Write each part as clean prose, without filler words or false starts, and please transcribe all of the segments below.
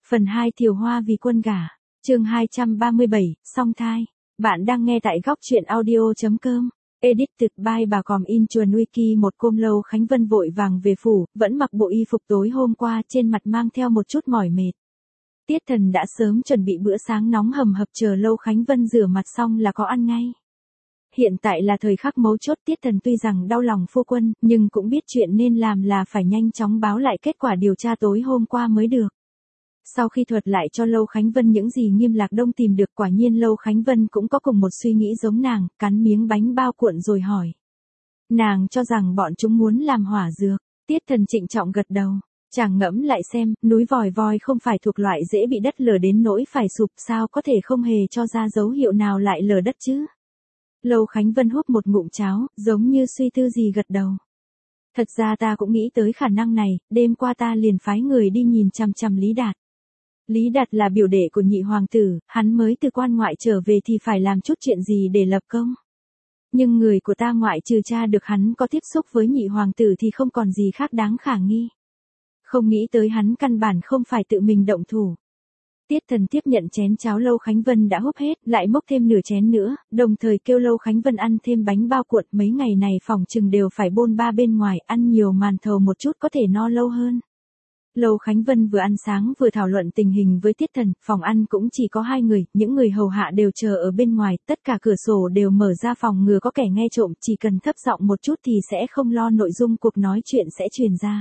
Phần 2 Thiều Hoa vì quân gả. Chương 237, song thai. Bạn đang nghe tại góc truyện audio.com. Edited by bà Còm in Chuồn Wiki. Một hôm Lâu Khánh Vân vội vàng về phủ, vẫn mặc bộ y phục tối hôm qua, trên mặt mang theo một chút mỏi mệt. Tiết Thần đã sớm chuẩn bị bữa sáng nóng hầm hập, chờ Lâu Khánh Vân rửa mặt xong là có ăn ngay. Hiện tại là thời khắc mấu chốt, Tiết Thần tuy rằng đau lòng phu quân, nhưng cũng biết chuyện nên làm là phải nhanh chóng báo lại kết quả điều tra tối hôm qua mới được. Sau khi thuật lại cho Lâu Khánh Vân những gì Nghiêm Lạc Đông tìm được, quả nhiên Lâu Khánh Vân cũng có cùng một suy nghĩ giống nàng, cắn miếng bánh bao cuộn rồi hỏi. Nàng cho rằng bọn chúng muốn làm hỏa dược. Tiết Thần trịnh trọng gật đầu. Chàng ngẫm lại xem, núi Vòi Voi không phải thuộc loại dễ bị đất lở đến nỗi phải sụp, sao có thể không hề cho ra dấu hiệu nào lại lở đất chứ? Lâu Khánh Vân húp một ngụm cháo, giống như suy tư gì gật đầu. Thật ra ta cũng nghĩ tới khả năng này, đêm qua ta liền phái người đi nhìn chằm chằm Lý Đạt. Lý Đạt là biểu đệ của nhị hoàng tử, hắn mới từ quan ngoại trở về thì phải làm chút chuyện gì để lập công. Nhưng người của ta ngoại trừ cha được hắn có tiếp xúc với nhị hoàng tử thì không còn gì khác đáng khả nghi. Không nghĩ tới hắn căn bản không phải tự mình động thủ. Tiết Thần tiếp nhận chén cháo Lâu Khánh Vân đã húp hết, lại múc thêm nửa chén nữa, đồng thời kêu Lâu Khánh Vân ăn thêm bánh bao cuộn, mấy ngày này phòng chừng đều phải bôn ba bên ngoài, ăn nhiều màn thầu một chút có thể no lâu hơn. Lâu Khánh Vân vừa ăn sáng vừa thảo luận tình hình với Tiết Thần, phòng ăn cũng chỉ có 2 người, những người hầu hạ đều chờ ở bên ngoài, tất cả cửa sổ đều mở ra phòng ngừa có kẻ nghe trộm, chỉ cần thấp giọng một chút thì sẽ không lo nội dung cuộc nói chuyện sẽ truyền ra.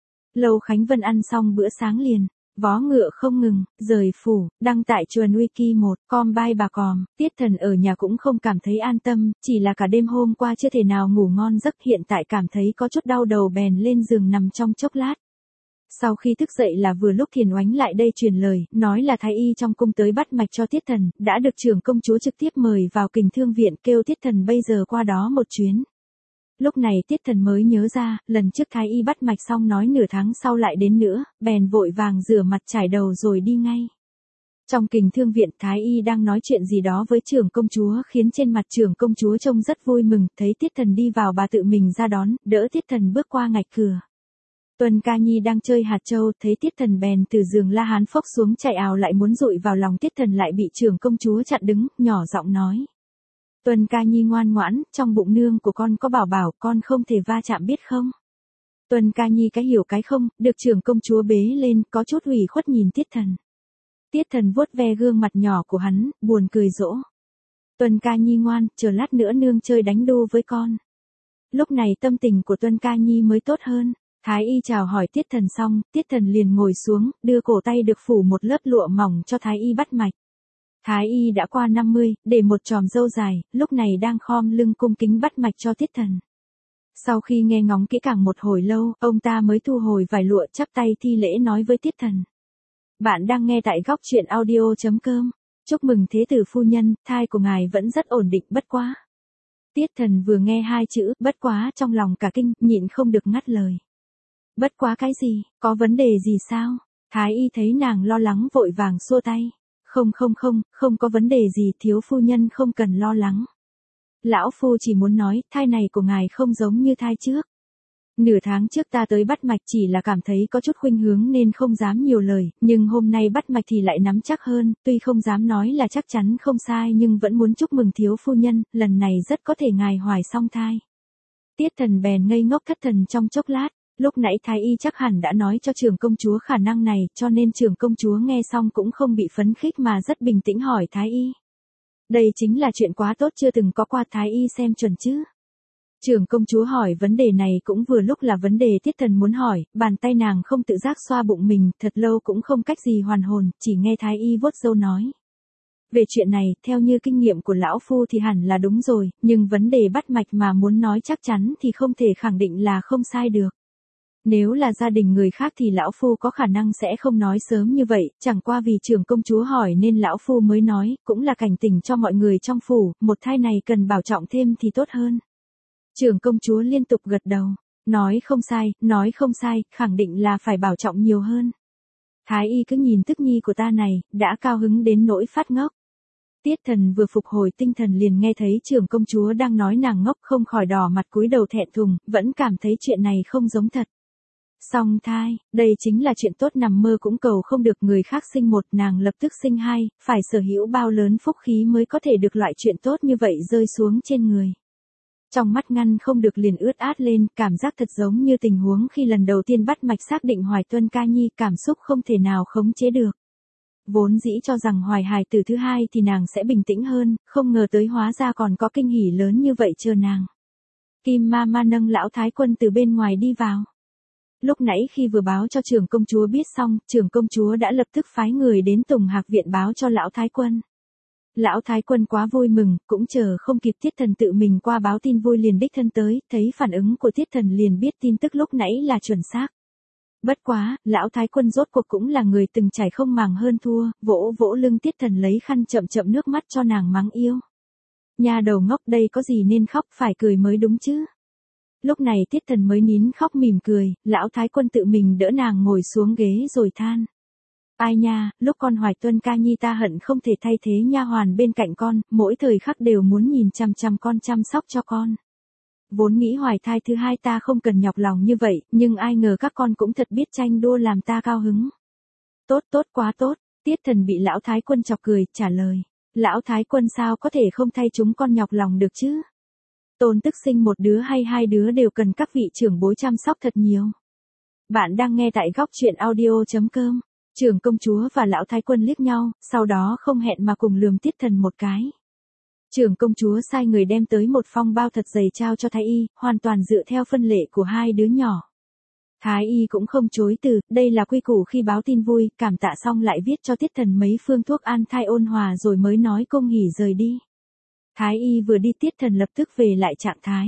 Lâu Khánh Vân ăn xong bữa sáng liền, vó ngựa không ngừng, rời phủ, đăng tại Chuồn Wiki 1.com by bà Còm. Tiết Thần ở nhà cũng không cảm thấy an tâm, chỉ là cả đêm hôm qua chưa thể nào ngủ ngon giấc, hiện tại cảm thấy có chút đau đầu bèn lên giường nằm trong chốc lát. Sau khi thức dậy là vừa lúc Thiền Oánh lại đây truyền lời, nói là thái y trong cung tới bắt mạch cho Tiết Thần, đã được trưởng công chúa trực tiếp mời vào Kình Thương viện, kêu Tiết Thần bây giờ qua đó một chuyến. Lúc này Tiết Thần mới nhớ ra, lần trước thái y bắt mạch xong nói nửa tháng sau lại đến nữa, bèn vội vàng rửa mặt trải đầu rồi đi ngay. Trong Kình Thương viện, thái y đang nói chuyện gì đó với trưởng công chúa khiến trên mặt trưởng công chúa trông rất vui mừng, thấy Tiết Thần đi vào bà tự mình ra đón, đỡ Tiết Thần bước qua ngạch cửa. Tuần Ca Nhi đang chơi hạt châu, thấy Tiết Thần bèn từ giường la hán phốc xuống chạy ào lại muốn dụi vào lòng Tiết Thần, lại bị trưởng công chúa chặn đứng, nhỏ giọng nói. Tuần Ca Nhi ngoan ngoãn, trong bụng nương của con có bảo bảo, con không thể va chạm biết không? Tuần Ca Nhi cái hiểu cái không, được trưởng công chúa bế lên, có chút ủy khuất nhìn Tiết Thần. Tiết Thần vuốt ve gương mặt nhỏ của hắn, buồn cười dỗ. Tuần Ca Nhi ngoan, chờ lát nữa nương chơi đánh đu với con. Lúc này tâm tình của Tuần Ca Nhi mới tốt hơn. Thái y chào hỏi Tiết Thần xong, Tiết Thần liền ngồi xuống, đưa cổ tay được phủ một lớp lụa mỏng cho thái y bắt mạch. Thái y đã qua 50, để một chòm râu dài, lúc này đang khom lưng cung kính bắt mạch cho Tiết Thần. Sau khi nghe ngóng kỹ càng một hồi lâu, ông ta mới thu hồi vải lụa, chắp tay thi lễ nói với Tiết Thần. Bạn đang nghe tại góc truyện audio.com. Chúc mừng thế tử phu nhân, thai của ngài vẫn rất ổn định, bất quá. Tiết Thần vừa nghe 2 chữ, bất quá, trong lòng cả kinh, nhịn không được ngắt lời. Bất quá cái gì, có vấn đề gì sao? Thái y thấy nàng lo lắng vội vàng xua tay. Không có vấn đề gì, thiếu phu nhân không cần lo lắng. Lão phu chỉ muốn nói, thai này của ngài không giống như thai trước. Nửa tháng trước ta tới bắt mạch chỉ là cảm thấy có chút khuynh hướng nên không dám nhiều lời, nhưng hôm nay bắt mạch thì lại nắm chắc hơn, tuy không dám nói là chắc chắn không sai nhưng vẫn muốn chúc mừng thiếu phu nhân, lần này rất có thể ngài hoài song thai. Tiết Thần bèn ngây ngốc thất thần trong chốc lát. Lúc nãy thái y chắc hẳn đã nói cho trưởng công chúa khả năng này, cho nên trưởng công chúa nghe xong cũng không bị phấn khích mà rất bình tĩnh hỏi thái y. Đây chính là chuyện quá tốt chưa từng có qua, thái y xem chuẩn chứ. Trưởng công chúa hỏi vấn đề này cũng vừa lúc là vấn đề Tiết Thần muốn hỏi, bàn tay nàng không tự giác xoa bụng mình, thật lâu cũng không cách gì hoàn hồn, chỉ nghe thái y vuốt râu nói. Về chuyện này, theo như kinh nghiệm của lão phu thì hẳn là đúng rồi, nhưng vấn đề bắt mạch mà muốn nói chắc chắn thì không thể khẳng định là không sai được. Nếu là gia đình người khác thì lão phu có khả năng sẽ không nói sớm như vậy, chẳng qua vì trưởng công chúa hỏi nên lão phu mới nói, cũng là cảnh tỉnh cho mọi người trong phủ, một thai này cần bảo trọng thêm thì tốt hơn. Trưởng công chúa liên tục gật đầu, nói không sai, khẳng định là phải bảo trọng nhiều hơn. Thái y cứ nhìn tức nhi của ta này, đã cao hứng đến nỗi phát ngốc. Tiết Thần vừa phục hồi tinh thần liền nghe thấy trưởng công chúa đang nói nàng ngốc, không khỏi đỏ mặt cúi đầu thẹn thùng, vẫn cảm thấy chuyện này không giống thật. Song thai, đây chính là chuyện tốt nằm mơ cũng cầu không được, người khác sinh một nàng lập tức sinh hai, phải sở hữu bao lớn phúc khí mới có thể được loại chuyện tốt như vậy rơi xuống trên người. Trong mắt ngăn không được liền ướt át lên, cảm giác thật giống như tình huống khi lần đầu tiên bắt mạch xác định Hoài Tuân ca nhi, cảm xúc không thể nào khống chế được. Vốn dĩ cho rằng Hoài hài tử thứ hai thì nàng sẽ bình tĩnh hơn, không ngờ tới hóa ra còn có kinh hỉ lớn như vậy chờ nàng. Kim Mama nâng lão thái quân từ bên ngoài đi vào. Lúc nãy khi vừa báo cho trưởng công chúa biết xong, trưởng công chúa đã lập tức phái người đến Tùng Hạc viện báo cho lão thái quân. Lão thái quân quá vui mừng, cũng chờ không kịp Tiết Thần tự mình qua báo tin vui liền đích thân tới, thấy phản ứng của Tiết Thần liền biết tin tức lúc nãy là chuẩn xác. Bất quá, lão thái quân rốt cuộc cũng là người từng trải không màng hơn thua, vỗ vỗ lưng Tiết Thần lấy khăn chậm chậm nước mắt cho nàng mắng yêu. Nhà đầu ngốc, đây có gì nên khóc, phải cười mới đúng chứ. Lúc này Tiết Thần mới nín khóc mỉm cười, lão thái quân tự mình đỡ nàng ngồi xuống ghế rồi than. Ai nha, lúc con Hoài Tuân ca nhi ta hận không thể thay thế nha hoàn bên cạnh con, mỗi thời khắc đều muốn nhìn chăm chăm con, chăm sóc cho con. Vốn nghĩ hoài thai thứ hai ta không cần nhọc lòng như vậy, nhưng ai ngờ các con cũng thật biết tranh đua làm ta cao hứng. Tốt tốt quá tốt, Tiết Thần bị lão thái quân chọc cười, trả lời. Lão thái quân sao có thể không thay chúng con nhọc lòng được chứ? Tôn tức sinh một đứa hay hai đứa đều cần các vị trưởng bối chăm sóc thật nhiều. Bạn đang nghe tại góc truyện audio.com. Trưởng công chúa và lão thái quân liếc nhau, sau đó không hẹn mà cùng lườm Tiết Thần một cái. Trưởng công chúa sai người đem tới một phong bao thật dày trao cho Thái y, hoàn toàn dựa theo phân lệ của hai đứa nhỏ. Thái y cũng không chối từ, đây là quy củ khi báo tin vui, cảm tạ xong lại viết cho Tiết Thần mấy phương thuốc an thai ôn hòa rồi mới nói cung hỉ rời đi. Thái y vừa đi Tiết Thần lập tức về lại trạng thái.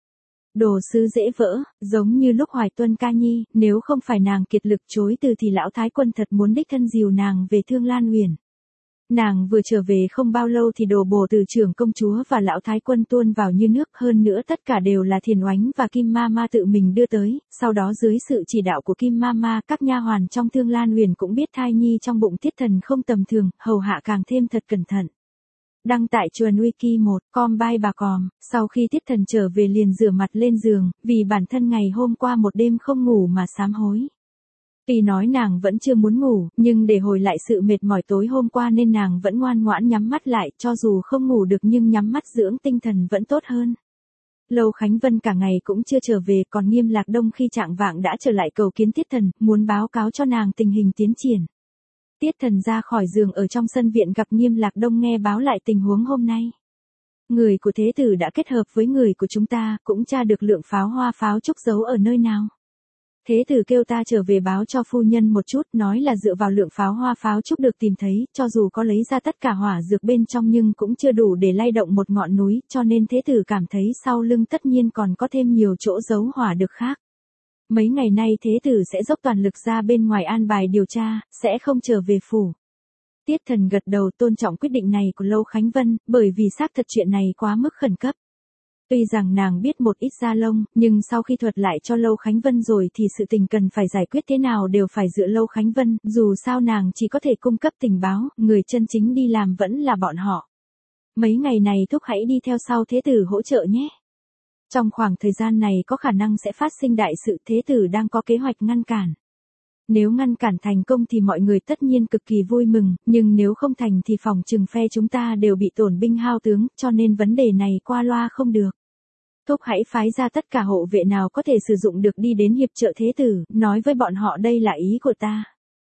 Đồ sứ dễ vỡ, giống như lúc Hoài Tuân ca nhi, nếu không phải nàng kiệt lực chối từ thì lão thái quân thật muốn đích thân dìu nàng về Thương Lan Huyền. Nàng vừa trở về không bao lâu thì đồ bổ từ trưởng công chúa và lão thái quân tuôn vào như nước, hơn nữa tất cả đều là Thiền Oánh và Kim Mama tự mình đưa tới, sau đó dưới sự chỉ đạo của Kim Mama, các nha hoàn trong Thương Lan Huyền cũng biết thai nhi trong bụng Tiết Thần không tầm thường, hầu hạ càng thêm thật cẩn thận. Đăng tại Chuồn Wiki 1, com by bà còm, sau khi Tiết Thần trở về liền rửa mặt lên giường, vì bản thân ngày hôm qua một đêm không ngủ mà sám hối. Tuy nói nàng vẫn chưa muốn ngủ, nhưng để hồi lại sự mệt mỏi tối hôm qua nên nàng vẫn ngoan ngoãn nhắm mắt lại, cho dù không ngủ được nhưng nhắm mắt dưỡng tinh thần vẫn tốt hơn. Lâu Khánh Vân cả ngày cũng chưa trở về, còn Nghiêm Lạc Đông khi trạng vạng đã trở lại cầu kiến Tiết Thần, muốn báo cáo cho nàng tình hình tiến triển. Tiết Thần ra khỏi giường ở trong sân viện gặp Nghiêm Lạc Đông nghe báo lại tình huống hôm nay. Người của Thế Tử đã kết hợp với người của chúng ta, cũng tra được lượng pháo hoa pháo trúc giấu ở nơi nào. Thế Tử kêu ta trở về báo cho phu nhân một chút, nói là dựa vào lượng pháo hoa pháo trúc được tìm thấy, cho dù có lấy ra tất cả hỏa dược bên trong nhưng cũng chưa đủ để lay động một ngọn núi, cho nên Thế Tử cảm thấy sau lưng tất nhiên còn có thêm nhiều chỗ giấu hỏa được khác. Mấy ngày nay Thế Tử sẽ dốc toàn lực ra bên ngoài an bài điều tra, sẽ không trở về phủ. Tiết Thần gật đầu tôn trọng quyết định này của Lâu Khánh Vân, bởi vì xác thật chuyện này quá mức khẩn cấp. Tuy rằng nàng biết một ít da lông, nhưng sau khi thuật lại cho Lâu Khánh Vân rồi thì sự tình cần phải giải quyết thế nào đều phải dựa Lâu Khánh Vân, dù sao nàng chỉ có thể cung cấp tình báo, người chân chính đi làm vẫn là bọn họ. Mấy ngày này thúc hãy đi theo sau Thế Tử hỗ trợ nhé. Trong khoảng thời gian này có khả năng sẽ phát sinh đại sự, Thế Tử đang có kế hoạch ngăn cản. Nếu ngăn cản thành công thì mọi người tất nhiên cực kỳ vui mừng, nhưng nếu không thành thì phòng trừng phe chúng ta đều bị tổn binh hao tướng, cho nên vấn đề này qua loa không được. Thúc hãy phái ra tất cả hộ vệ nào có thể sử dụng được đi đến hiệp trợ Thế Tử, nói với bọn họ đây là ý của ta.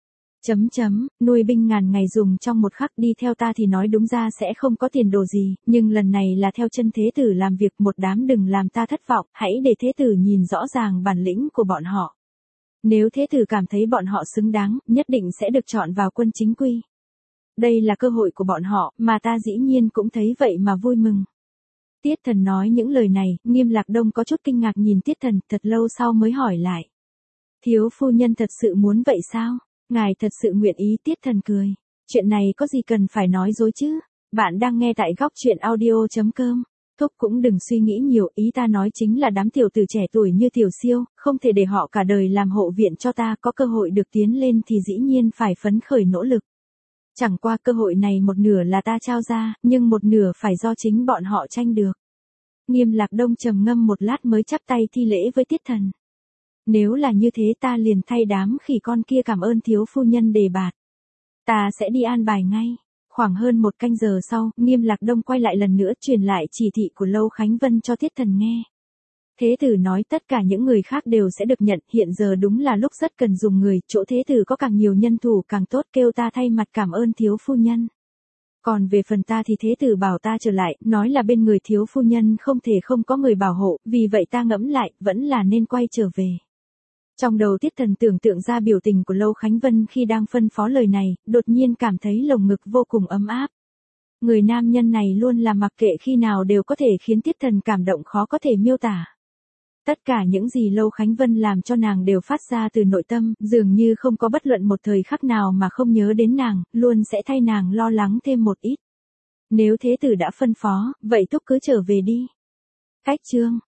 Nuôi binh ngàn ngày dùng trong một khắc, đi theo ta thì nói đúng ra sẽ không có tiền đồ gì, nhưng lần này là theo chân Thế Tử làm việc, một đám đừng làm ta thất vọng, hãy để Thế Tử nhìn rõ ràng bản lĩnh của bọn họ. Nếu Thế Tử cảm thấy bọn họ xứng đáng, nhất định sẽ được chọn vào quân chính quy. Đây là cơ hội của bọn họ, mà ta dĩ nhiên cũng thấy vậy mà vui mừng. Tiết Thần nói những lời này, Nghiêm Lạc Đông có chút kinh ngạc nhìn Tiết Thần, thật lâu sau mới hỏi lại. Thiếu phu nhân thật sự muốn vậy sao? Ngài thật sự nguyện ý? Tiết Thần cười. Chuyện này có gì cần phải nói dối chứ? Bạn đang nghe tại góc truyện audio.com. Thúc cũng đừng suy nghĩ nhiều, ý ta nói chính là đám tiểu tử trẻ tuổi như Tiểu Siêu, không thể để họ cả đời làm hộ viện cho ta, có cơ hội được tiến lên thì dĩ nhiên phải phấn khởi nỗ lực. Chẳng qua cơ hội này một nửa là ta trao ra, nhưng một nửa phải do chính bọn họ tranh được. Nghiêm Lạc Đông trầm ngâm một lát mới chắp tay thi lễ với Tiết Thần. Nếu là như thế ta liền thay đám khỉ con kia cảm ơn thiếu phu nhân đề bạt. Ta sẽ đi an bài ngay. Khoảng hơn 1 canh giờ sau, Nghiêm Lạc Đông quay lại lần nữa truyền lại chỉ thị của Lâu Khánh Vân cho Thiết Thần nghe. Thế tử nói tất cả những người khác đều sẽ được nhận, hiện giờ đúng là lúc rất cần dùng người, chỗ thế tử có càng nhiều nhân thủ càng tốt, kêu ta thay mặt cảm ơn thiếu phu nhân. Còn về phần ta thì thế tử bảo ta trở lại, nói là bên người thiếu phu nhân không thể không có người bảo hộ, vì vậy ta ngẫm lại, vẫn là nên quay trở về. Trong đầu Tiết Thần tưởng tượng ra biểu tình của Lâu Khánh Vân khi đang phân phó lời này, đột nhiên cảm thấy lồng ngực vô cùng ấm áp. Người nam nhân này luôn là mặc kệ khi nào đều có thể khiến Tiết Thần cảm động khó có thể miêu tả. Tất cả những gì Lâu Khánh Vân làm cho nàng đều phát ra từ nội tâm, dường như không có bất luận một thời khắc nào mà không nhớ đến nàng, luôn sẽ thay nàng lo lắng thêm một ít. Nếu thế tử đã phân phó, vậy thúc cứ trở về đi. Cách chương